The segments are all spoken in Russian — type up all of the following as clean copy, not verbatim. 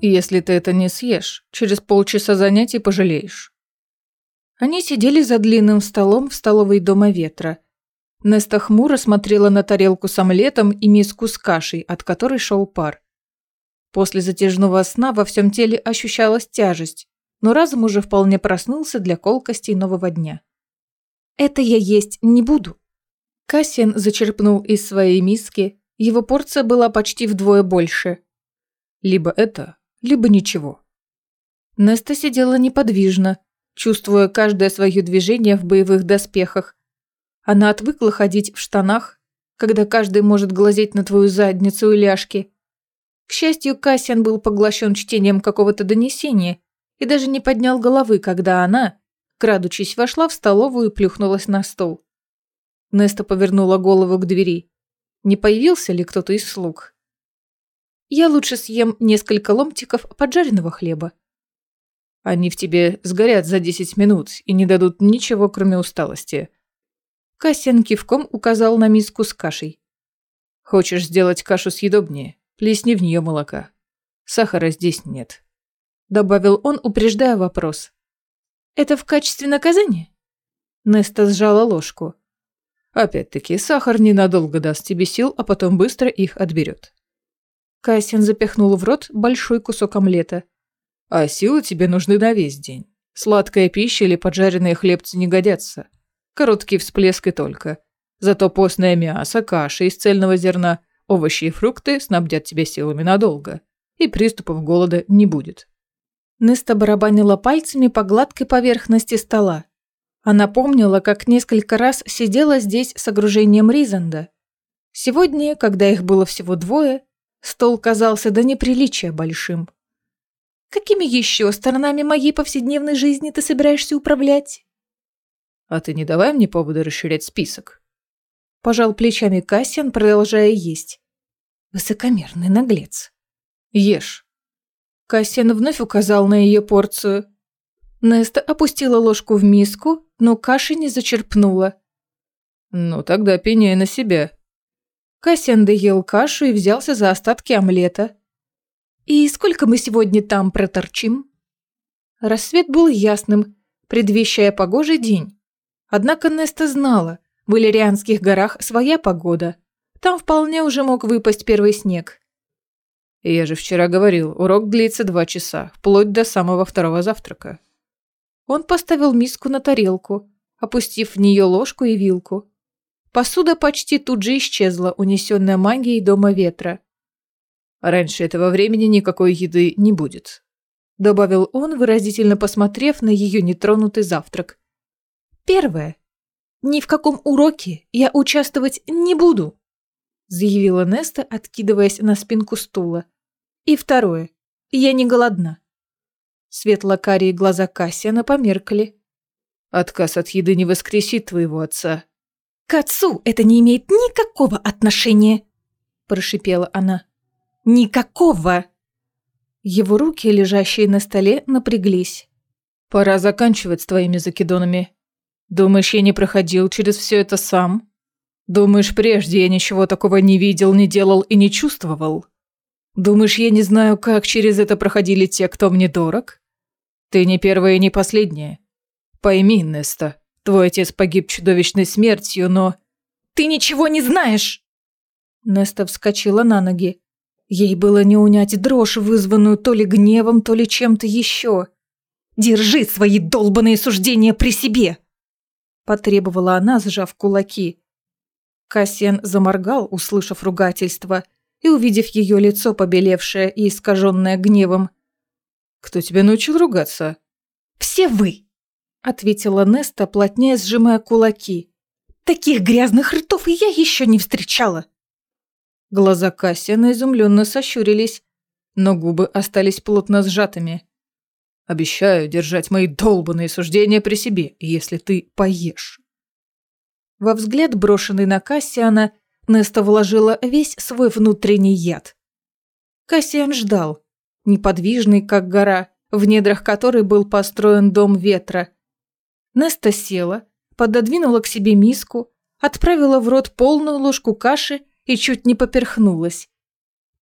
Если ты это не съешь, через полчаса занятий пожалеешь. Они сидели за длинным столом в столовой Дома Ветра. Неста хмуро смотрела на тарелку с омлетом и миску с кашей, от которой шел пар. После затяжного сна во всем теле ощущалась тяжесть, но разум уже вполне проснулся для колкостей нового дня. «Это я есть не буду». Кассиан зачерпнул из своей миски, его порция была почти вдвое больше. «Либо это, либо ничего». Неста сидела неподвижно, чувствуя каждое свое движение в боевых доспехах. Она отвыкла ходить в штанах, когда каждый может глазеть на твою задницу и ляжки. К счастью, Кассиан был поглощен чтением какого-то донесения и даже не поднял головы, когда она, крадучись, вошла в столовую и плюхнулась на стол. Неста повернула голову к двери. Не появился ли кто-то из слуг? «Я лучше съем несколько ломтиков поджаренного хлеба». «Они в тебе сгорят за 10 минут и не дадут ничего, кроме усталости». Кассиан кивком указал на миску с кашей. «Хочешь сделать кашу съедобнее? Плесни в нее молока. Сахара здесь нет», – добавил он, упреждая вопрос. «Это в качестве наказания?» Неста сжала ложку. «Опять-таки, сахар ненадолго даст тебе сил, а потом быстро их отберет». Кассиан запихнул в рот большой кусок омлета. «А силы тебе нужны на весь день. Сладкая пища или поджаренные хлебцы не годятся. Короткий всплеск и только. Зато постное мясо, каша из цельного зерна, овощи и фрукты снабдят тебя силами надолго. И приступов голода не будет». Неста барабанила пальцами по гладкой поверхности стола. Она помнила, как несколько раз сидела здесь с окружением Ризанда. Сегодня, когда их было всего двое, стол казался до неприличия большим. «Какими еще сторонами моей повседневной жизни ты собираешься управлять?» «А ты не давай мне повода расширять список». Пожал плечами Кассиан, продолжая есть. Высокомерный наглец. «Ешь». Кассиан вновь указал на ее порцию. Неста опустила ложку в миску, но каши не зачерпнула. «Ну тогда пеняй на себя». Кассиан доел кашу и взялся за остатки омлета. «И сколько мы сегодня там проторчим?» Рассвет был ясным, предвещая погожий день. Однако Неста знала, в Иллирианских горах своя погода. Там вполне уже мог выпасть первый снег. «Я же вчера говорил, урок длится 2 часа, вплоть до самого второго завтрака». Он поставил миску на тарелку, опустив в нее ложку и вилку. Посуда почти тут же исчезла, унесенная магией Дома Ветра. «Раньше этого времени никакой еды не будет», – добавил он, выразительно посмотрев на ее нетронутый завтрак. «Первое. Ни в каком уроке я участвовать не буду», – заявила Неста, откидываясь на спинку стула. «И второе. Я не голодна». Светло-карие глаза Кассиана померкли. «Отказ от еды не воскресит твоего отца». «К отцу это не имеет никакого отношения», – прошипела она. «Никакого!» Его руки, лежащие на столе, напряглись. «Пора заканчивать с твоими закидонами. Думаешь, я не проходил через все это сам? Думаешь, прежде я ничего такого не видел, не делал и не чувствовал? Думаешь, я не знаю, как через это проходили те, кто мне дорог? Ты не первая и не последняя. Пойми, Неста, твой отец погиб чудовищной смертью, но...» «Ты ничего не знаешь!» Неста вскочила на ноги. Ей было не унять дрожь, вызванную то ли гневом, то ли чем-то еще. «Держи свои долбаные суждения при себе!» Потребовала она, сжав кулаки. Кассиан заморгал, услышав ругательство, и увидев ее лицо, побелевшее и искаженное гневом. «Кто тебя научил ругаться?» «Все вы!» – ответила Неста, плотнее сжимая кулаки. «Таких грязных ртов я еще не встречала!» Глаза Кассиана изумленно сощурились, но губы остались плотно сжатыми. «Обещаю держать мои долбанные суждения при себе, если ты поешь». Во взгляд, брошенный на Кассиана, Неста вложила весь свой внутренний яд. Кассиан ждал, неподвижный, как гора, в недрах которой был построен Дом Ветра. Неста села, пододвинула к себе миску, отправила в рот полную ложку каши и чуть не поперхнулась.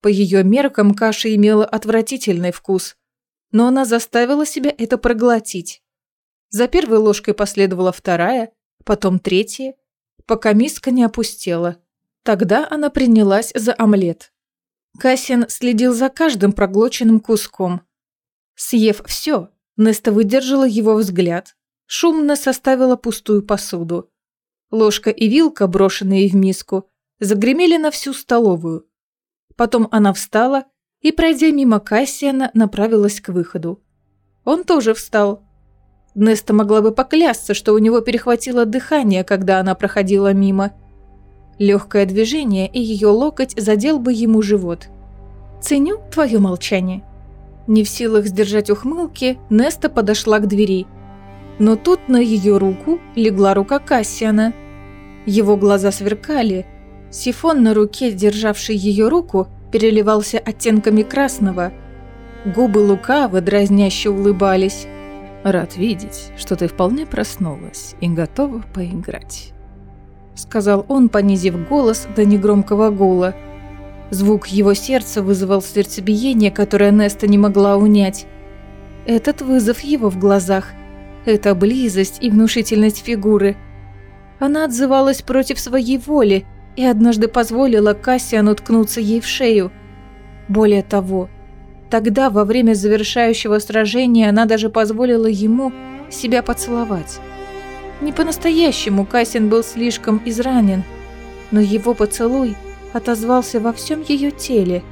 По ее меркам каша имела отвратительный вкус, но она заставила себя это проглотить. За первой ложкой последовала вторая, потом третья, пока миска не опустела. Тогда она принялась за омлет. Кассиан следил за каждым проглоченным куском. Съев все, Неста выдержала его взгляд, шумно составила пустую посуду. Ложка и вилка, брошенные в миску, загремели на всю столовую. Потом она встала и, пройдя мимо Кассиана, направилась к выходу. Он тоже встал. Неста могла бы поклясться, что у него перехватило дыхание, когда она проходила мимо. Легкое движение, и ее локоть задел бы ему живот. «Ценю твое молчание». Не в силах сдержать ухмылки, Неста подошла к двери. Но тут на ее руку легла рука Кассиана. Его глаза сверкали. Сифон на руке, державший ее руку, переливался оттенками красного. Губы лукаво, дразняще улыбались. «Рад видеть, что ты вполне проснулась и готова поиграть», — сказал он, понизив голос до негромкого гула. Звук его сердца вызывал сердцебиение, которое Неста не могла унять. Этот вызов его в глазах, эта близость и внушительность фигуры. Она отзывалась против своей воли и однажды позволила Кассиану ткнуться ей в шею. Более того, тогда, во время завершающего сражения, она даже позволила ему себя поцеловать. Не по-настоящему Кассиан был слишком изранен, но его поцелуй отозвался во всем ее теле.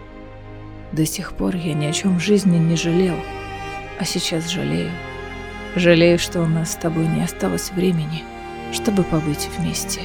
«До сих пор я ни о чем в жизни не жалел, а сейчас жалею. Жалею, что у нас с тобой не осталось времени, чтобы побыть вместе.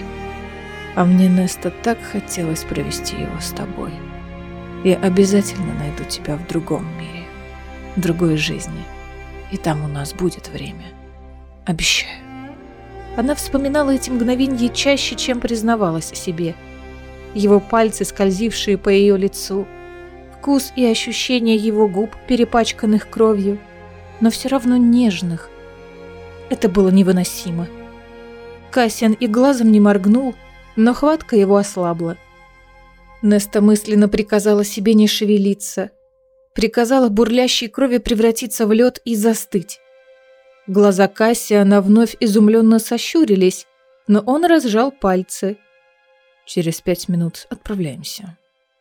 А мне, Неста, так хотелось провести его с тобой. Я обязательно найду тебя в другом мире, в другой жизни, и там у нас будет время. Обещаю». Она вспоминала эти мгновенья чаще, чем признавалась себе. Его пальцы, скользившие по ее лицу, вкус и ощущение его губ, перепачканных кровью, но все равно нежных. Это было невыносимо. Кассиан и глазом не моргнул, но хватка его ослабла. Неста мысленно приказала себе не шевелиться, приказала бурлящей крови превратиться в лед и застыть. Глаза Кассиана вновь изумленно сощурились, но он разжал пальцы. «Через 5 минут отправляемся».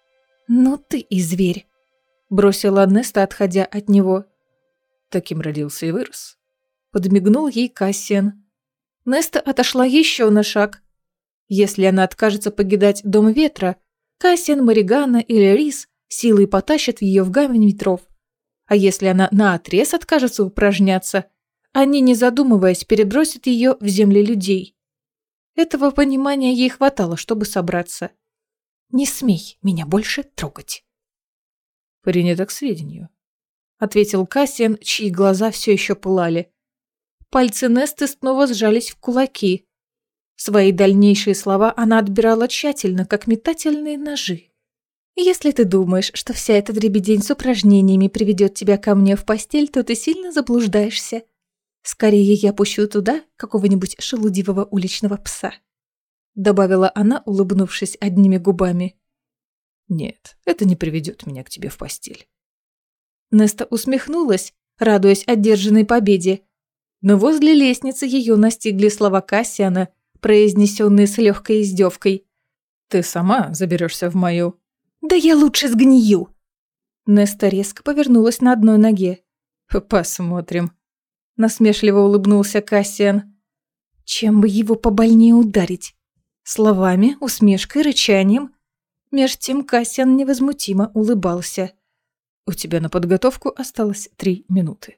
«Ну ты и зверь», — бросила Неста, отходя от него. «Таким родился и вырос», — подмигнул ей Кассиан. Неста отошла еще на шаг. Если она откажется покидать Дом Ветра, Кассиан, Маригана или Рис силой потащат ее в гавань ветров. А если она наотрез откажется упражняться, они, не задумываясь, перебросят ее в земли людей. Этого понимания ей хватало, чтобы собраться. «Не смей меня больше трогать». «Принято к сведению», — ответил Кассиан, чьи глаза все еще пылали. Пальцы Несты снова сжались в кулаки. Свои дальнейшие слова она отбирала тщательно, как метательные ножи. «Если ты думаешь, что вся эта дребедень с упражнениями приведет тебя ко мне в постель, то ты сильно заблуждаешься. Скорее я пущу туда какого-нибудь шелудивого уличного пса», — добавила она, улыбнувшись одними губами. «Нет, это не приведет меня к тебе в постель». Неста усмехнулась, радуясь одержанной победе. Но возле лестницы ее настигли слова Кассиана, произнесенные с легкой издевкой. «Ты сама заберешься в мою...» «Да я лучше сгнию!» Неста резко повернулась на одной ноге. «Посмотрим», — насмешливо улыбнулся Кассиан. Чем бы его побольнее ударить? Словами, усмешкой, рычанием? Меж тем Кассиан невозмутимо улыбался. «У тебя на подготовку осталось 3 минуты».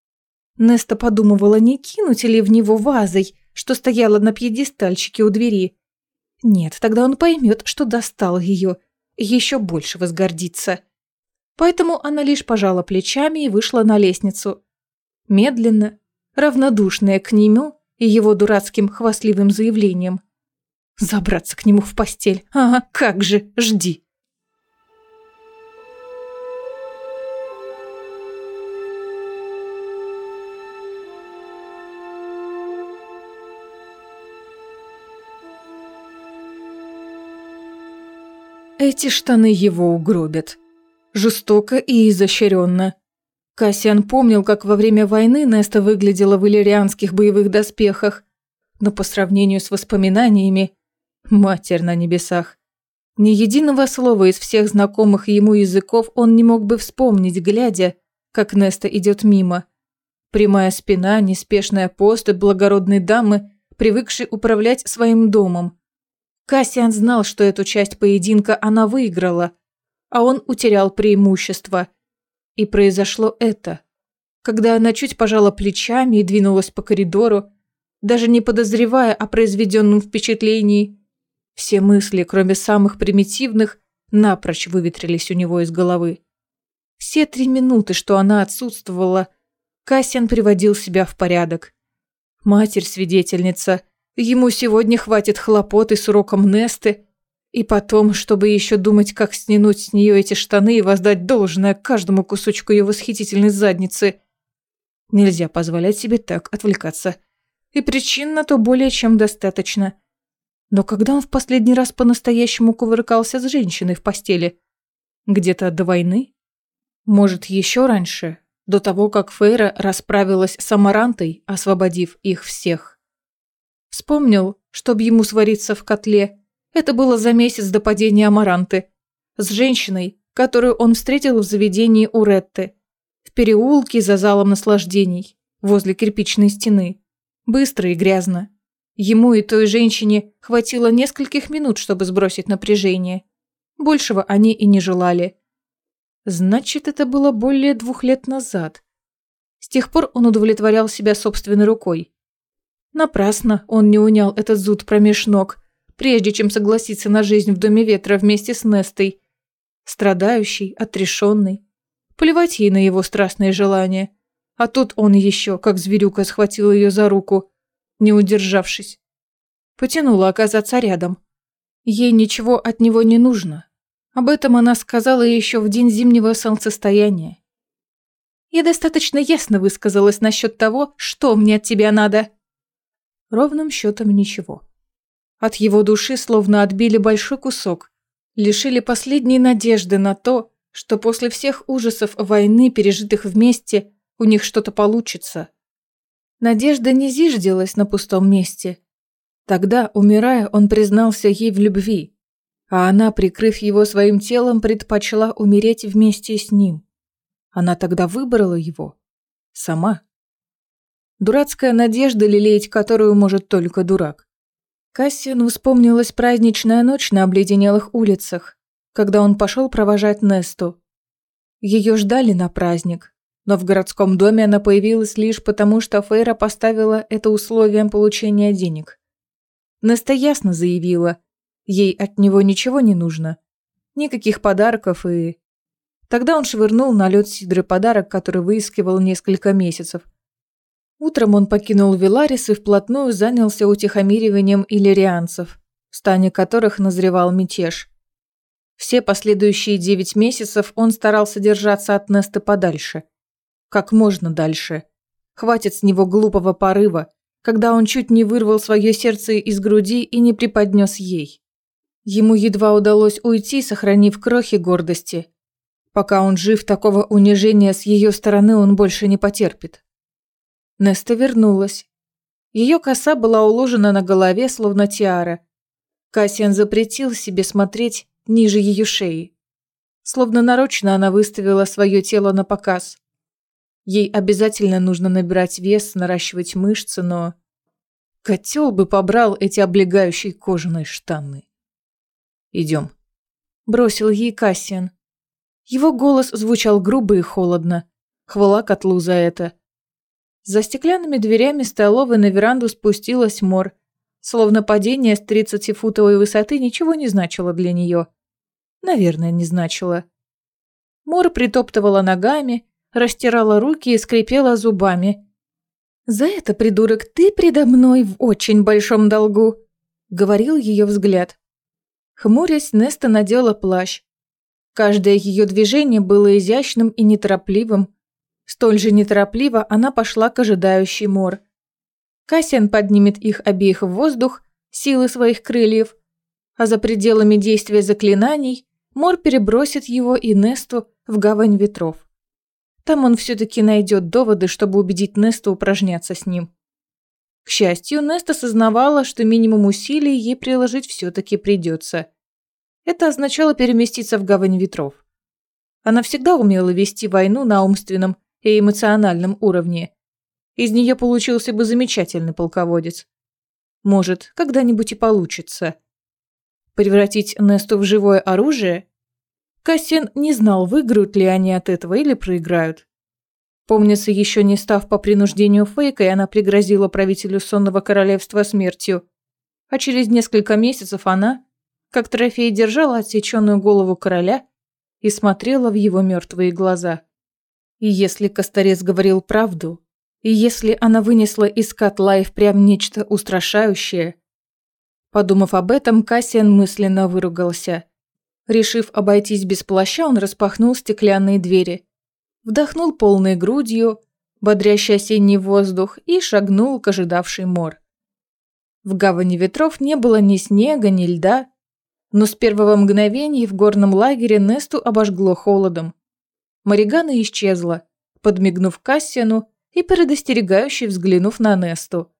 Неста подумывала, не кинуть ли в него вазой, что стояла на пьедестальчике у двери. Нет, тогда он поймет, что достал ее, и еще больше возгордится. Поэтому она лишь пожала плечами и вышла на лестницу. Медленно, равнодушная к нему и его дурацким хвастливым заявлением. Забраться к нему в постель. Ага, как же, жди. Эти штаны его угробят. Жестоко и изощренно. Кассиан помнил, как во время войны Неста выглядела в иллирианских боевых доспехах, но по сравнению с воспоминаниями, матерь на небесах, ни единого слова из всех знакомых ему языков он не мог бы вспомнить, глядя, как Неста идет мимо. Прямая спина, неспешная поступь благородной дамы, привыкшей управлять своим домом. Кассиан знал, что эту часть поединка она выиграла, а он утерял преимущество. И произошло это, когда она чуть пожала плечами и двинулась по коридору, даже не подозревая о произведенном впечатлении. Все мысли, кроме самых примитивных, напрочь выветрились у него из головы. Все 3 минуты, что она отсутствовала, Кассиан приводил себя в порядок. Матерь-свидетельница, ему сегодня хватит хлопот и с уроком Несты, и потом, чтобы еще думать, как снянуть с нее эти штаны и воздать должное каждому кусочку ее восхитительной задницы. Нельзя позволять себе так отвлекаться. И причин на то более чем достаточно. Но когда он в последний раз по-настоящему кувыркался с женщиной в постели? Где-то до войны? Может, еще раньше, до того, как Фейра расправилась с Амарантой, освободив их всех. Вспомнил, чтоб ему свариться в котле. Это было за месяц до падения Амаранты. С женщиной, которую он встретил в заведении у Ретты. В переулке за залом наслаждений, возле кирпичной стены. Быстро и грязно. Ему и той женщине хватило нескольких минут, чтобы сбросить напряжение. Большего они и не желали. Значит, это было более 2 лет назад. С тех пор он удовлетворял себя собственной рукой. Напрасно он не унял этот зуд промеж ног, прежде чем согласиться на жизнь в Доме Ветра вместе с Нестой. Страдающий, отрешенный. Плевать ей на его страстные желания. А тут он еще, как зверюка, схватил ее за руку, не удержавшись. Потянула оказаться рядом. Ей ничего от него не нужно. Об этом она сказала еще в день зимнего солнцестояния. «Я достаточно ясно высказалась насчет того, что мне от тебя надо». Ровным счетом ничего. От его души словно отбили большой кусок, лишили последней надежды на то, что после всех ужасов войны, пережитых вместе, у них что-то получится. Надежда не зиждилась на пустом месте. Тогда, умирая, он признался ей в любви, а она, прикрыв его своим телом, предпочла умереть вместе с ним. Она тогда выбрала его. Сама. Дурацкая надежда, лелеять которую может только дурак. Кассиану вспомнилась праздничная ночь на обледенелых улицах, когда он пошел провожать Несту. Ее ждали на праздник, но в городском доме она появилась лишь потому, что Фейра поставила это условием получения денег. Неста ясно заявила, ей от него ничего не нужно, никаких подарков и... Тогда он швырнул на лед Сидры подарок, который выискивал несколько месяцев. Утром он покинул Виларис и вплотную занялся утихомириванием иллирианцев, в стане которых назревал мятеж. Все последующие 9 месяцев он старался держаться от Несты подальше. Как можно дальше. Хватит с него глупого порыва, когда он чуть не вырвал свое сердце из груди и не преподнес ей. Ему едва удалось уйти, сохранив крохи гордости. Пока он жив, такого унижения с ее стороны он больше не потерпит. Неста вернулась. Ее коса была уложена на голове, словно тиара. Кассиан запретил себе смотреть ниже ее шеи. Словно нарочно она выставила свое тело на показ. Ей обязательно нужно набирать вес, наращивать мышцы, но... Котел бы побрал эти облегающие кожаные штаны. «Идем», – бросил ей Кассиан. Его голос звучал грубо и холодно. Хвала котлу за это. За стеклянными дверями столовой на веранду спустилась Мор. Словно падение с 30-футовой высоты ничего не значило для нее. Наверное, не значило. Мор притоптывала ногами, растирала руки и скрипела зубами. «За это, придурок, ты предо мной в очень большом долгу», — говорил ее взгляд. Хмурясь, Неста надела плащ. Каждое ее движение было изящным и неторопливым. Столь же неторопливо она пошла к ожидающей Мор. Кассиан поднимет их обеих в воздух, силы своих крыльев, а за пределами действия заклинаний Мор перебросит его и Несту в гавань ветров. Там он все-таки найдет доводы, чтобы убедить Несту упражняться с ним. К счастью, Неста осознавала, что минимум усилий ей приложить все-таки придется. Это означало переместиться в гавань ветров. Она всегда умела вести войну на умственном и эмоциональном уровне. Из нее получился бы замечательный полководец. Может, когда-нибудь и получится. Превратить Несту в живое оружие? Кассиан не знал, выиграют ли они от этого или проиграют. Помнится, еще не став по принуждению Фейкой, она пригрозила правителю Сонного Королевства смертью. А через несколько месяцев она, как трофей, держала отсеченную голову короля и смотрела в его мертвые глаза. И если Косторез говорил правду, и если она вынесла из котла и впрямь нечто устрашающее... Подумав об этом, Кассиан мысленно выругался. Решив обойтись без плаща, он распахнул стеклянные двери, вдохнул полной грудью бодрящий осенний воздух и шагнул к ожидавшей Мор. В гавани ветров не было ни снега, ни льда, но с первого мгновения в горном лагере Несту обожгло холодом. Моригана исчезла, подмигнув Кассиану и предостерегающе взглянув на Несту.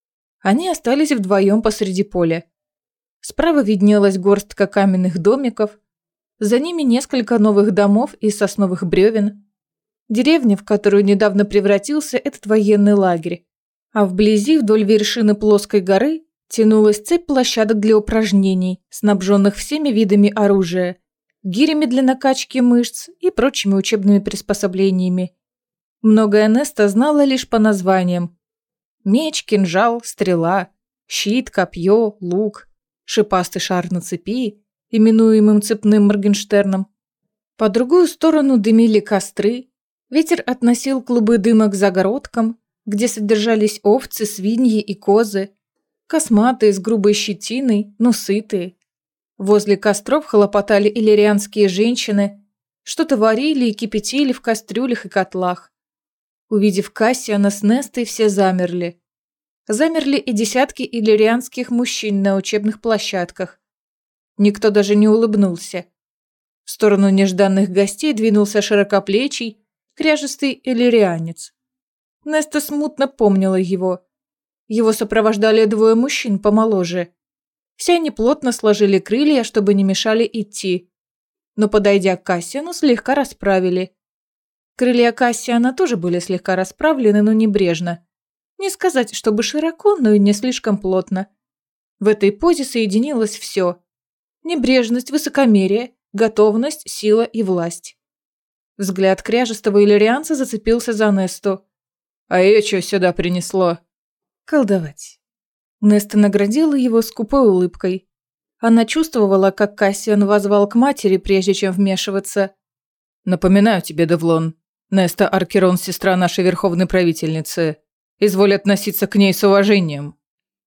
Они остались вдвоем посреди поля. Справа виднелась горстка каменных домиков, за ними несколько новых домов из сосновых бревен, деревня, в которую недавно превратился этот военный лагерь, а вблизи вдоль вершины плоской горы тянулась цепь площадок для упражнений, снабженных всеми видами оружия, гирями для накачки мышц и прочими учебными приспособлениями. Многое Неста знала лишь по названиям: меч, кинжал, стрела, щит, копье, лук, шипастый шар на цепи, именуемым цепным Моргенштерном. По другую сторону дымили костры, ветер относил клубы дыма к загородкам, где содержались овцы, свиньи и козы, косматые с грубой щетиной, но сытые. Возле костров хлопотали иллирианские женщины, что-то варили и кипятили в кастрюлях и котлах. Увидев Кассиана с Нестой, все замерли. Замерли и десятки иллирианских мужчин на учебных площадках. Никто даже не улыбнулся. В сторону нежданных гостей двинулся широкоплечий, кряжестый иллирианец. Неста смутно помнила его. Его сопровождали двое мужчин помоложе. Все они плотно сложили крылья, чтобы не мешали идти. Но, подойдя к Кассиану, слегка расправили. Крылья Кассиана тоже были слегка расправлены, но небрежно. Не сказать, чтобы широко, но и не слишком плотно. В этой позе соединилось все. Небрежность, высокомерие, готовность, сила и власть. Взгляд кряжестого иллирианца зацепился за Несту. «А ее что сюда принесло?» «Колдовать». Неста наградила его скупой улыбкой. Она чувствовала, как Кассиан воззвал к матери, прежде чем вмешиваться. «Напоминаю тебе, Девлон, Неста Аркерон – сестра нашей верховной правительницы. Изволь относиться к ней с уважением».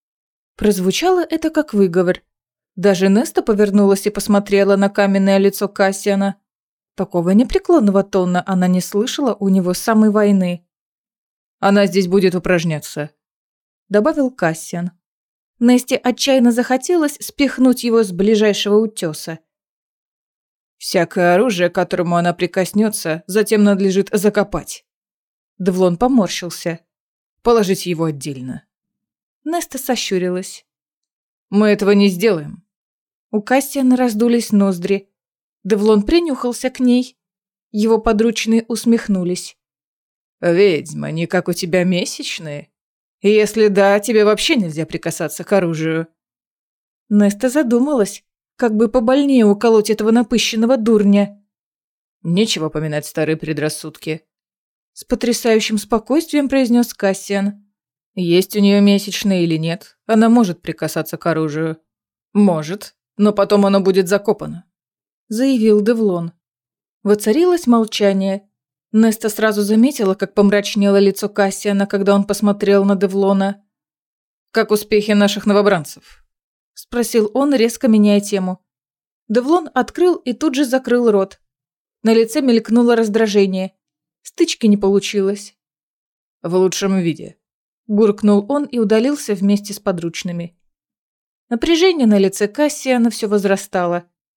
Прозвучало это как выговор. Даже Неста повернулась и посмотрела на каменное лицо Кассиана. Такого непреклонного тона она не слышала у него с самой войны. «Она здесь будет упражняться», – добавил Кассиан. Несте отчаянно захотелось спихнуть его с ближайшего утеса. «Всякое оружие, к которому она прикоснется, затем надлежит закопать». Девлон поморщился. «Положить его отдельно». Неста сощурилась. «Мы этого не сделаем». У Кассиана раздулись ноздри. Девлон принюхался к ней. Его подручные усмехнулись. «Ведьма, не как у тебя месячные? Если да, тебе вообще нельзя прикасаться к оружию». Неста задумалась, как бы побольнее уколоть этого напыщенного дурня. «Нечего поминать старые предрассудки», – с потрясающим спокойствием произнес Кассиан. «Есть у нее месячные или нет, она может прикасаться к оружию». «Может, но потом оно будет закопано», – заявил Девлон. Воцарилось молчание. Неста сразу заметила, как помрачнело лицо Кассиана, когда он посмотрел на Девлона. «Как успехи наших новобранцев?» – спросил он, резко меняя тему. Девлон открыл и тут же закрыл рот. На лице мелькнуло раздражение. Стычки не получилось. «В лучшем виде», – буркнул он и удалился вместе с подручными. Напряжение на лице Кассиана все возрастало.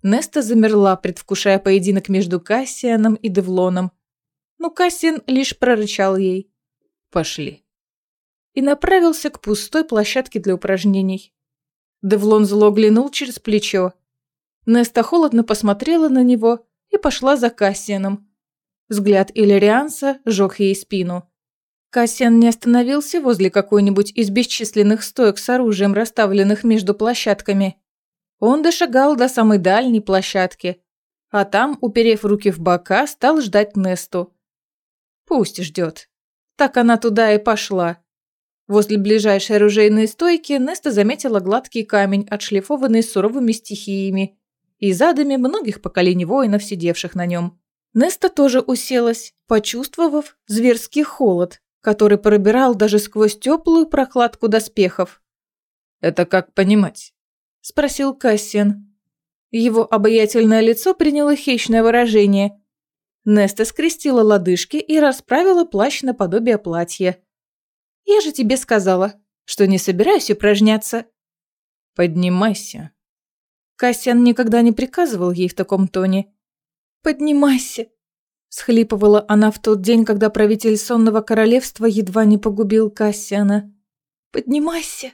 Неста замерла, предвкушая поединок между Кассианом и Девлоном. Но Кассиан лишь прорычал ей: «Пошли», и направился к пустой площадке для упражнений. Девлон зло глянул через плечо. Неста холодно посмотрела на него и пошла за Кассианом. Взгляд Иллирианца жёг ей спину. Кассиан не остановился возле какой-нибудь из бесчисленных стоек с оружием, расставленных между площадками. Он дошагал до самой дальней площадки, а там, уперев руки в бока, стал ждать Несту. Пусть ждет. Так она туда и пошла. Возле ближайшей оружейной стойки Неста заметила гладкий камень, отшлифованный суровыми стихиями и задами многих поколений воинов, сидевших на нем. Неста тоже уселась, почувствовав зверский холод, который пробирал даже сквозь теплую прокладку доспехов. «Это как понимать?» – спросил Кассиан. Его обаятельное лицо приняло хищное выражение. Неста скрестила лодыжки и расправила плащ наподобие платья. «Я же тебе сказала, что не собираюсь упражняться». «Поднимайся». Кассиан никогда не приказывал ей в таком тоне. «Поднимайся», – всхлипывала она в тот день, когда правитель Сонного Королевства едва не погубил Кассиана. «Поднимайся».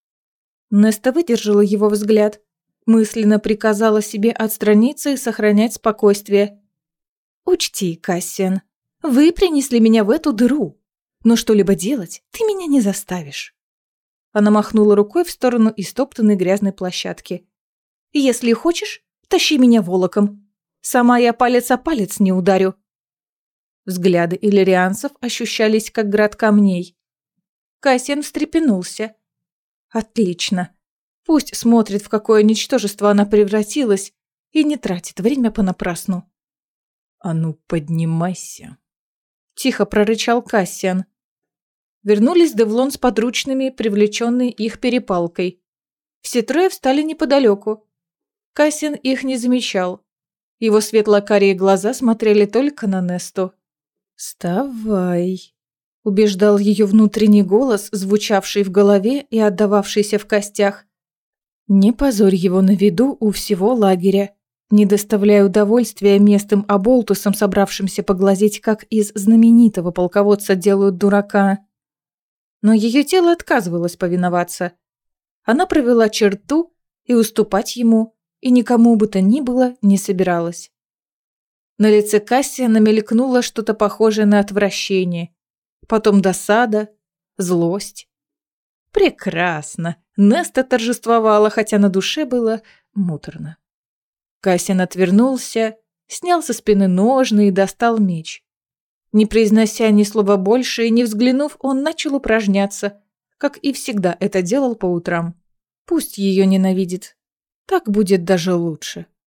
Неста выдержала его взгляд, мысленно приказала себе отстраниться и сохранять спокойствие. «Учти, Кассиан, вы принесли меня в эту дыру, но что-либо делать ты меня не заставишь». Она махнула рукой в сторону истоптанной грязной площадки. «Если хочешь, тащи меня волоком. Сама я палец о палец не ударю». Взгляды иллирианцев ощущались, как град камней. Кассиан встрепенулся. «Отлично. Пусть смотрит, в какое ничтожество она превратилась, и не тратит время понапрасну». «А ну, поднимайся», – тихо прорычал Кассиан. Вернулись Девлон с подручными, привлеченные их перепалкой. Все трое встали неподалеку. Кассиан их не замечал. Его светло-карие глаза смотрели только на Несту. «Вставай», – убеждал ее внутренний голос, звучавший в голове и отдававшийся в костях. «Не позорь его на виду у всего лагеря, не доставляя удовольствия местным оболтусам, собравшимся поглазеть, как из знаменитого полководца делают дурака». Но ее тело отказывалось повиноваться. Она провела черту и уступать ему, и никому бы то ни было не собиралась. На лице Кассиана мелькнуло что-то похожее на отвращение, потом досада, злость. Прекрасно. Неста торжествовала, хотя на душе было муторно. Кассиан отвернулся, снял со спины ножны и достал меч. Не произнося ни слова больше и не взглянув, он начал упражняться, как и всегда это делал по утрам. Пусть ее ненавидит. Так будет даже лучше.